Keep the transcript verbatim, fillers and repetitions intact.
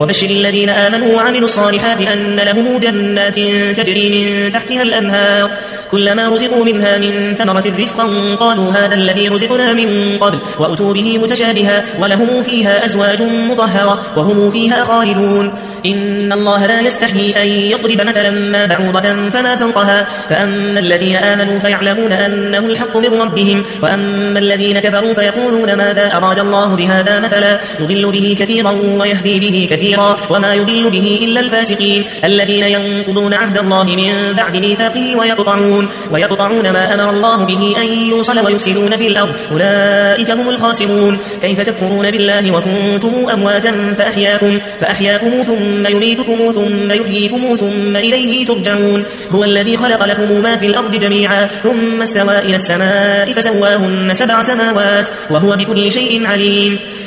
وبشر الذين آمنوا وعملوا الصالحات أن لهم جنات تجري من تحتها الأنهار كلما رزقوا منها من ثمرة رزقا قالوا هذا الذي رزقنا من قبل وأتوا به متشابها ولهم فيها أزواج مطهرة وهم فيها خالدون إن الله لا يستحيي أن يضرب مثلا ما بعوضة فما فوقها فأما الذين آمنوا فيعلمون أنه الحق من ربهم وأما الذين كفروا فيقولون ماذا أراد الله بهذا مثلا يضل به كثيرا ويهدي به كثيرا وما يضل به إلا الفاسقين الذين ينقضون عهد الله من بعد ميثاقه ويقطعون, ويقطعون ما أمر الله به أن يوصل ويفسدون في الأرض أولئك هم الخاسرون كيف تكفرون بالله وكنتم أمواتا فأحياكم, فأحياكم ثم يميتكم ثم يحييكم ثم إليه ترجعون هو الذي خلق لكم ما في الأرض جميعا ثم استوى إلى السماء فسواهن سبع سماوات وهو بكل شيء عليم